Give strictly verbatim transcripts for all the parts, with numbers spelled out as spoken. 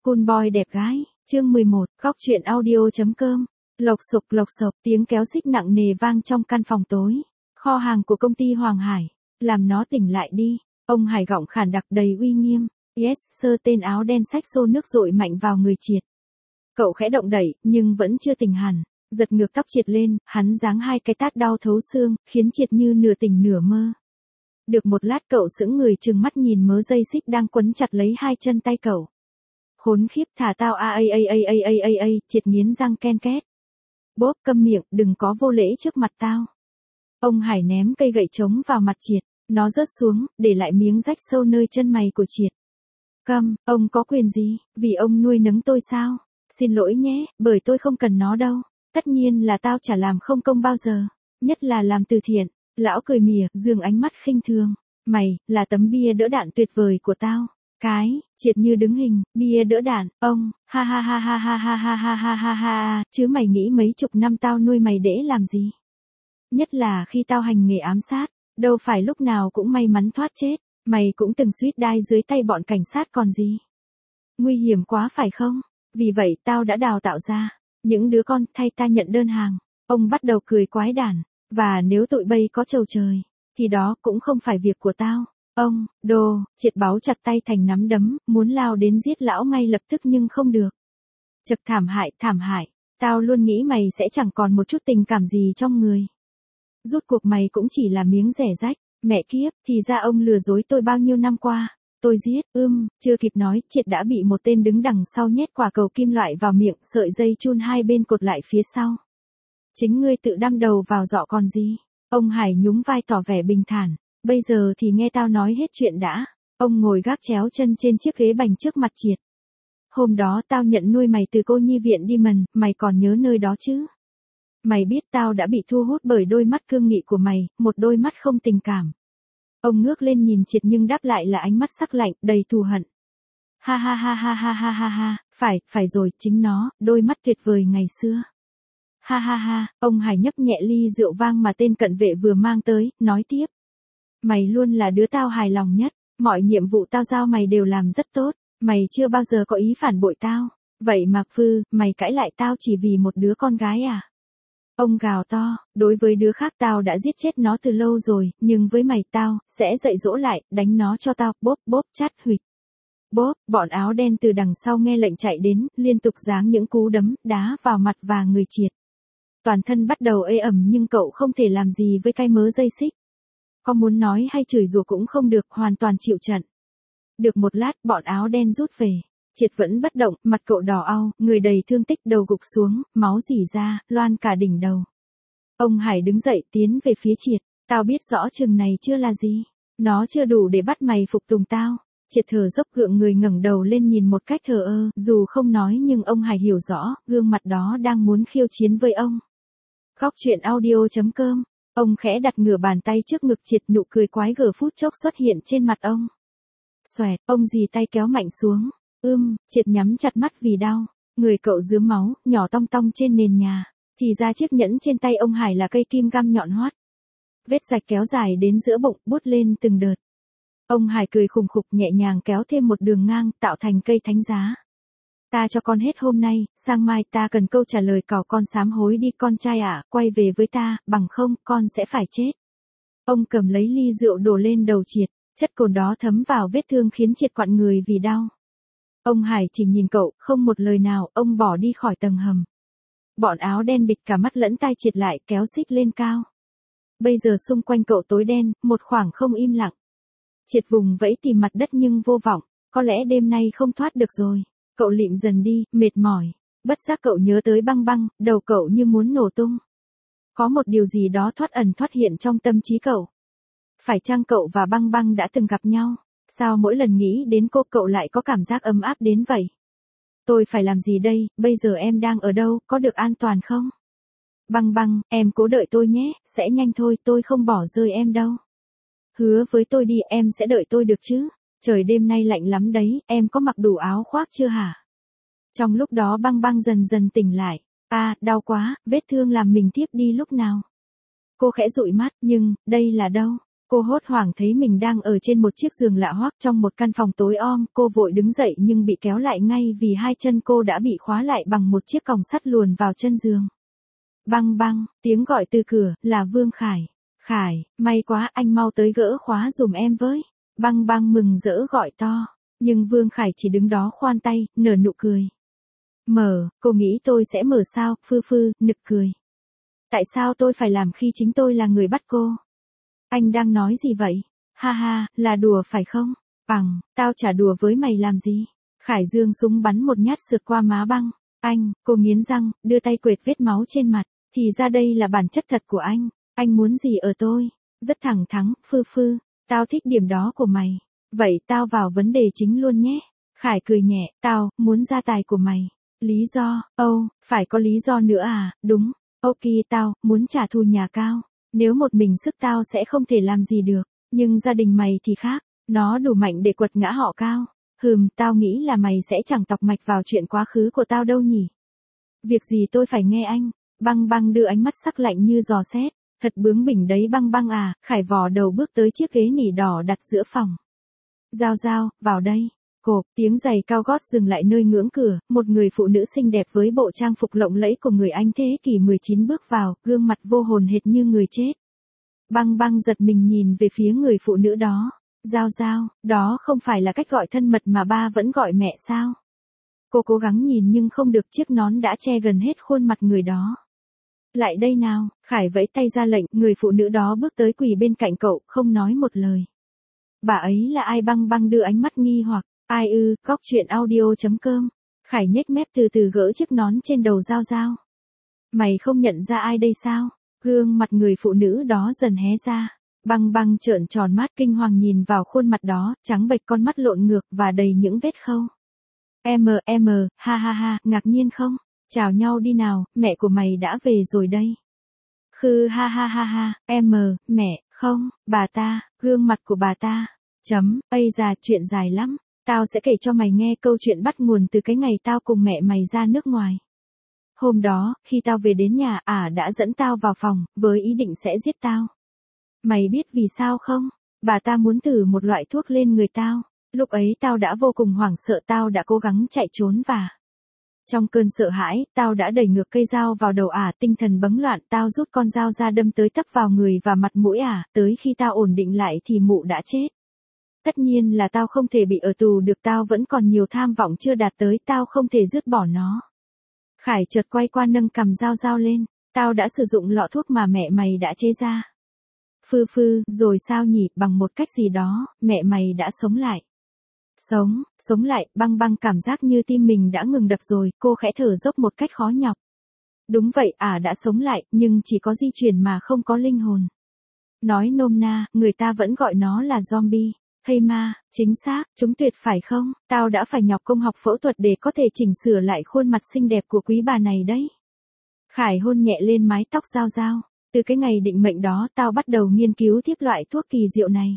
Cool boy đẹp gái, chương mười một, góc truyện audio.com. Lộc sục lộc sộc, tiếng kéo xích nặng nề vang trong căn phòng tối. Kho hàng của công ty Hoàng Hải. Làm nó tỉnh lại đi. Ông Hải gọng khản đặc đầy uy nghiêm. Yes, sir. Tên áo đen xách xô nước dội mạnh vào người Triệt. Cậu khẽ động đẩy, nhưng vẫn chưa tỉnh hẳn. Giật ngược tóc Triệt lên, hắn giáng hai cái tát đau thấu xương, khiến Triệt như nửa tỉnh nửa mơ. Được một lát cậu sững người trừng mắt nhìn mớ dây xích đang quấn chặt lấy hai chân tay cậu. Khốn khiếp, thả tao a a a a a a a a, Triệt nghiến răng ken két. Bốp, câm miệng, đừng có vô lễ trước mặt tao. Ông Hải ném cây gậy trống vào mặt Triệt, nó rớt xuống, để lại miếng rách sâu nơi chân mày của Triệt. Câm, ông có quyền gì, vì ông nuôi nấng tôi sao? Xin lỗi nhé, bởi tôi không cần nó đâu. Tất nhiên là tao chả làm không công bao giờ, nhất là làm từ thiện. Lão cười mỉa, dương ánh mắt khinh thường. Mày, là tấm bia đỡ đạn tuyệt vời của tao. Cái, Triệt như đứng hình, bia đỡ đạn, ông, ha ha ha ha ha ha ha ha ha ha ha, chứ mày nghĩ mấy chục năm tao nuôi mày để làm gì? Nhất là khi tao hành nghề ám sát, đâu phải lúc nào cũng may mắn thoát chết, mày cũng từng suýt đai dưới tay bọn cảnh sát còn gì. Nguy hiểm quá phải không? Vì vậy tao đã đào tạo ra những đứa con thay ta nhận đơn hàng. Ông bắt đầu cười quái đản, và nếu tụi bay có trầu trời, thì đó cũng không phải việc của tao. Ông, đồ, Triệt báu chặt tay thành nắm đấm, muốn lao đến giết lão ngay lập tức nhưng không được. Chật, thảm hại, thảm hại, tao luôn nghĩ mày sẽ chẳng còn một chút tình cảm gì trong người. Rút cuộc mày cũng chỉ là miếng rẻ rách, mẹ kiếp, thì ra ông lừa dối tôi bao nhiêu năm qua. Tôi giết, ưm, chưa kịp nói, Triệt đã bị một tên đứng đằng sau nhét quả cầu kim loại vào miệng, sợi dây chun hai bên cột lại phía sau. Chính ngươi tự đâm đầu vào dọ còn gì. Ông Hải nhún vai tỏ vẻ bình thản. Bây giờ thì nghe tao nói hết chuyện đã. Ông ngồi gác chéo chân trên chiếc ghế bành trước mặt Triệt. Hôm đó tao nhận nuôi mày từ cô nhi viện đi mần, mày còn nhớ nơi đó chứ? Mày biết tao đã bị thu hút bởi đôi mắt cương nghị của mày, một đôi mắt không tình cảm. Ông ngước lên nhìn Triệt nhưng đáp lại là ánh mắt sắc lạnh, đầy thù hận. Ha ha ha ha ha ha ha ha, phải, phải rồi, chính nó, đôi mắt tuyệt vời ngày xưa. Ha ha ha, ông Hải nhấp nhẹ ly rượu vang mà tên cận vệ vừa mang tới, nói tiếp. Mày luôn là đứa tao hài lòng nhất, mọi nhiệm vụ tao giao mày đều làm rất tốt, mày chưa bao giờ có ý phản bội tao. Vậy mà Phư, mày cãi lại tao chỉ vì một đứa con gái à? Ông gào to, đối với đứa khác tao đã giết chết nó từ lâu rồi, nhưng với mày tao, sẽ dạy dỗ lại, đánh nó cho tao, bốp bốp chát huỵch. Bốp, bọn áo đen từ đằng sau nghe lệnh chạy đến, liên tục giáng những cú đấm, đá vào mặt và người Triệt. Toàn thân bắt đầu ê ẩm nhưng cậu không thể làm gì với cái mớ dây xích. Có muốn nói hay chửi rủa cũng không được, hoàn toàn chịu trận. Được một lát, bọn áo đen rút về. Triệt vẫn bất động, mặt cậu đỏ au, người đầy thương tích, đầu gục xuống, máu rỉ ra, loan cả đỉnh đầu. Ông Hải đứng dậy tiến về phía Triệt. Tao biết rõ chừng này chưa là gì. Nó chưa đủ để bắt mày phục tùng tao. Triệt thở dốc gượng người ngẩng đầu lên nhìn một cách thờ ơ, dù không nói nhưng ông Hải hiểu rõ, gương mặt đó đang muốn khiêu chiến với ông. Góc truyện audio.com. Ông khẽ đặt ngửa bàn tay trước ngực Triệt, nụ cười quái gở phút chốc xuất hiện trên mặt ông. Xoẹt, ông dì tay kéo mạnh xuống. Ưm, Triệt nhắm chặt mắt vì đau. Người cậu rướm máu, nhỏ tong tong trên nền nhà. Thì ra chiếc nhẫn trên tay ông Hải là cây kim găm nhọn hoắt. Vết rạch kéo dài đến giữa bụng, bút lên từng đợt. Ông Hải cười khùng khục nhẹ nhàng kéo thêm một đường ngang, tạo thành cây thánh giá. Ta cho con hết hôm nay, sang mai ta cần câu trả lời cào con sám hối đi con trai ạ, à, quay về với ta, bằng không, con sẽ phải chết. Ông cầm lấy ly rượu đổ lên đầu Triệt, chất cồn đó thấm vào vết thương khiến Triệt quặn người vì đau. Ông Hải chỉ nhìn cậu, không một lời nào, ông bỏ đi khỏi tầng hầm. Bọn áo đen bịt cả mắt lẫn tai Triệt lại, kéo xích lên cao. Bây giờ xung quanh cậu tối đen, một khoảng không im lặng. Triệt vùng vẫy tìm mặt đất nhưng vô vọng, có lẽ đêm nay không thoát được rồi. Cậu lịm dần đi, mệt mỏi. Bất giác cậu nhớ tới Băng Băng, đầu cậu như muốn nổ tung. Có một điều gì đó thoát ẩn thoát hiện trong tâm trí cậu. Phải chăng cậu và Băng Băng đã từng gặp nhau? Sao mỗi lần nghĩ đến cô cậu lại có cảm giác ấm áp đến vậy? Tôi phải làm gì đây, bây giờ em đang ở đâu, có được an toàn không? Băng Băng, em cố đợi tôi nhé, sẽ nhanh thôi, tôi không bỏ rơi em đâu. Hứa với tôi đi, em sẽ đợi tôi được chứ? Trời đêm nay lạnh lắm đấy, em có mặc đủ áo khoác chưa hả? Trong lúc đó Băng Băng dần dần tỉnh lại. À, đau quá, vết thương làm mình thiếp đi lúc nào? Cô khẽ dụi mắt, nhưng, đây là đâu? Cô hốt hoảng thấy mình đang ở trên một chiếc giường lạ hoắc trong một căn phòng tối om, cô vội đứng dậy nhưng bị kéo lại ngay vì hai chân cô đã bị khóa lại bằng một chiếc còng sắt luồn vào chân giường. Băng băng, tiếng gọi từ cửa, là Vương Khải. Khải, may quá, anh mau tới gỡ khóa giùm em với. Băng băng mừng rỡ gọi to, nhưng Vương Khải chỉ đứng đó khoan tay, nở nụ cười. Mở, cô nghĩ tôi sẽ mở sao, phư phư, nực cười. Tại sao tôi phải làm khi chính tôi là người bắt cô? Anh đang nói gì vậy? Ha ha, là đùa phải không? Bằng, tao chả đùa với mày làm gì? Khải giương súng bắn một nhát sượt qua má băng. Anh, cô nghiến răng, đưa tay quệt vết máu trên mặt. Thì ra đây là bản chất thật của anh. Anh muốn gì ở tôi? Rất thẳng thắn, phư phư. Tao thích điểm đó của mày. Vậy tao vào vấn đề chính luôn nhé. Khải cười nhẹ, tao, muốn gia tài của mày. Lý do, âu, oh, phải có lý do nữa à, đúng. Ok tao, muốn trả thù nhà Cao. Nếu một mình sức tao sẽ không thể làm gì được. Nhưng gia đình mày thì khác. Nó đủ mạnh để quật ngã họ Cao. Hừm, tao nghĩ là mày sẽ chẳng tọc mạch vào chuyện quá khứ của tao đâu nhỉ. Việc gì tôi phải nghe anh. Băng băng đưa ánh mắt sắc lạnh như giò xét. Thật bướng bỉnh đấy băng băng à. Khải vò đầu bước tới chiếc ghế nỉ đỏ đặt giữa phòng. Giao giao, vào đây. Cộp, tiếng giày cao gót dừng lại nơi ngưỡng cửa, một người phụ nữ xinh đẹp với bộ trang phục lộng lẫy của người Anh thế kỷ mười chín bước vào, gương mặt vô hồn hệt như người chết. Băng băng giật mình nhìn về phía người phụ nữ đó. Giao giao, đó không phải là cách gọi thân mật mà ba vẫn gọi mẹ sao? Cô cố gắng nhìn nhưng không được, chiếc nón đã che gần hết khuôn mặt người đó. Lại đây nào, Khải vẫy tay ra lệnh, người phụ nữ đó bước tới quỳ bên cạnh cậu, không nói một lời. Bà ấy là ai? Băng băng đưa ánh mắt nghi hoặc. Ai ư, góc chuyện audio chấm com. Khải nhếch mép từ từ gỡ chiếc nón trên đầu Giao Giao. Mày không nhận ra ai đây sao? Gương mặt người phụ nữ đó dần hé ra. Băng băng trợn tròn mắt kinh hoàng nhìn vào khuôn mặt đó, trắng bệch, con mắt lộn ngược và đầy những vết khâu. Em em, ha ha ha, ngạc nhiên không? Chào nhau đi nào, mẹ của mày đã về rồi đây. Khư ha ha ha ha, em, mẹ, không, bà ta, gương mặt của bà ta. Chấm, ây già, chuyện dài lắm. Tao sẽ kể cho mày nghe câu chuyện bắt nguồn từ cái ngày tao cùng mẹ mày ra nước ngoài. Hôm đó, khi tao về đến nhà, ả à đã dẫn tao vào phòng, với ý định sẽ giết tao. Mày biết vì sao không? Bà ta muốn thử một loại thuốc lên người tao. Lúc ấy tao đã vô cùng hoảng sợ, tao đã cố gắng chạy trốn và... Trong cơn sợ hãi, tao đã đẩy ngược cây dao vào đầu ả, à, tinh thần bấn loạn, tao rút con dao ra đâm tới tấp vào người và mặt mũi ả, à, tới khi tao ổn định lại thì mụ đã chết. Tất nhiên là tao không thể bị ở tù được, tao vẫn còn nhiều tham vọng chưa đạt tới, tao không thể dứt bỏ nó. Khải chợt quay qua nâng cầm Giao Giao lên, tao đã sử dụng lọ thuốc mà mẹ mày đã chế ra. Phư phư, rồi sao nhỉ, bằng một cách gì đó, mẹ mày đã sống lại. Sống, sống lại, băng băng cảm giác như tim mình đã ngừng đập rồi, cô khẽ thở dốc một cách khó nhọc. Đúng vậy, ả à đã sống lại, nhưng chỉ có di chuyển mà không có linh hồn. Nói nôm na, người ta vẫn gọi nó là zombie. Hay ma, chính xác, chúng tuyệt phải không? Tao đã phải nhọc công học phẫu thuật để có thể chỉnh sửa lại khuôn mặt xinh đẹp của quý bà này đấy. Khải hôn nhẹ lên mái tóc Giao Giao. Từ cái ngày định mệnh đó, tao bắt đầu nghiên cứu tiếp loại thuốc kỳ diệu này.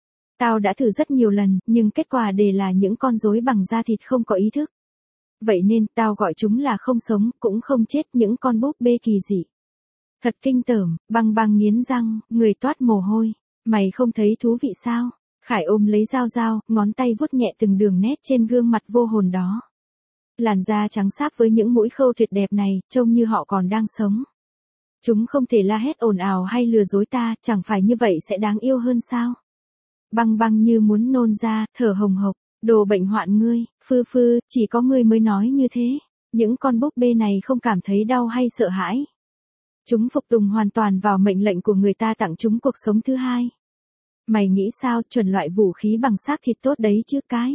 Tao đã thử rất nhiều lần, nhưng kết quả đều là những con rối bằng da thịt không có ý thức. Vậy nên, tao gọi chúng là không sống, cũng không chết, những con búp bê kỳ dị. Thật kinh tởm, băng băng nghiến răng, người toát mồ hôi. Mày không thấy thú vị sao? Khải ôm lấy Giao Giao, ngón tay vuốt nhẹ từng đường nét trên gương mặt vô hồn đó. Làn da trắng sáp với những mũi khâu tuyệt đẹp này, trông như họ còn đang sống. Chúng không thể la hét ồn ào hay lừa dối ta, chẳng phải như vậy sẽ đáng yêu hơn sao? Băng băng như muốn nôn ra, thở hồng hộc, đồ bệnh hoạn ngươi, phư phư, chỉ có ngươi mới nói như thế. Những con búp bê này không cảm thấy đau hay sợ hãi. Chúng phục tùng hoàn toàn vào mệnh lệnh của người ta tặng chúng cuộc sống thứ hai. Mày nghĩ sao, chuẩn loại vũ khí bằng xác thịt tốt đấy chứ cái.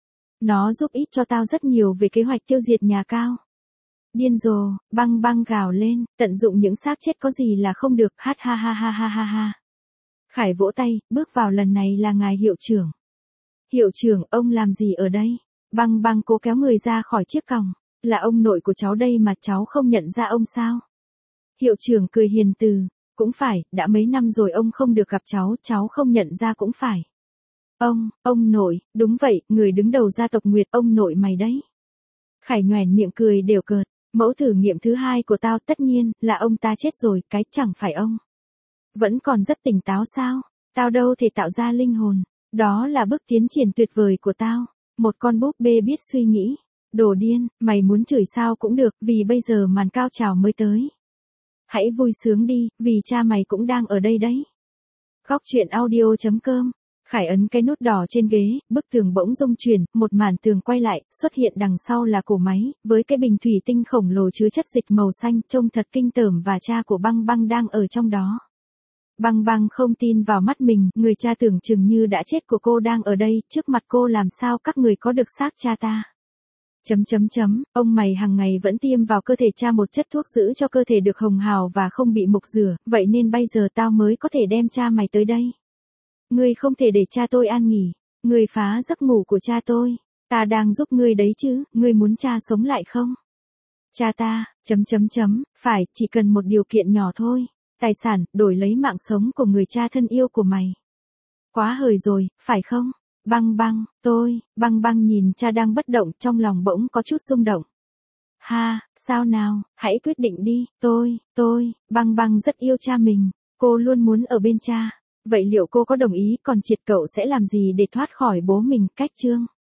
Nó giúp ích cho tao rất nhiều về kế hoạch tiêu diệt nhà Cao. Điên rồ, băng băng gào lên, tận dụng những xác chết có gì là không được, hát ha ha ha ha ha ha. Khải vỗ tay, bước vào, lần này là ngài hiệu trưởng. Hiệu trưởng, ông làm gì ở đây? Băng băng cố kéo người ra khỏi chiếc còng. Là ông nội của cháu đây mà cháu không nhận ra ông sao? Hiệu trưởng cười hiền từ. Cũng phải, đã mấy năm rồi ông không được gặp cháu, cháu không nhận ra cũng phải. Ông, ông nội, đúng vậy, người đứng đầu gia tộc Nguyệt, ông nội mày đấy. Khải nhoẻn miệng cười đều cợt, mẫu thử nghiệm thứ hai của tao, tất nhiên, là ông ta chết rồi, cái chẳng phải ông. Vẫn còn rất tỉnh táo sao? Tao đâu thể tạo ra linh hồn. Đó là bước tiến triển tuyệt vời của tao. Một con búp bê biết suy nghĩ. Đồ điên, mày muốn chửi sao cũng được, vì bây giờ màn cao trào mới tới. Hãy vui sướng đi, vì cha mày cũng đang ở đây đấy. Góc truyện audio chấm com. Khải ấn cái nút đỏ trên ghế, bức tường bỗng rung chuyển, một màn tường quay lại, xuất hiện đằng sau là cổ máy, với cái bình thủy tinh khổng lồ chứa chất dịch màu xanh, trông thật kinh tởm và cha của Băng Băng đang ở trong đó. Băng Băng không tin vào mắt mình, người cha tưởng chừng như đã chết của cô đang ở đây, trước mặt cô làm sao các người có được xác cha ta. Chấm chấm chấm, ông mày hàng ngày vẫn tiêm vào cơ thể cha một chất thuốc giữ cho cơ thể được hồng hào và không bị mục rửa, vậy nên bây giờ tao mới có thể đem cha mày tới đây. Ngươi không thể để cha tôi an nghỉ, ngươi phá giấc ngủ của cha tôi, ta đang giúp ngươi đấy chứ, ngươi muốn cha sống lại không? Cha ta, chấm chấm chấm, phải, chỉ cần một điều kiện nhỏ thôi, tài sản, đổi lấy mạng sống của người cha thân yêu của mày. Quá hời rồi, phải không? Băng Băng, tôi, Băng Băng nhìn cha đang bất động, trong lòng bỗng có chút rung động. Ha, sao nào, hãy quyết định đi, tôi, tôi, Băng Băng rất yêu cha mình, cô luôn muốn ở bên cha. Vậy liệu cô có đồng ý, còn Triệt cậu sẽ làm gì để thoát khỏi bố mình? Cách chương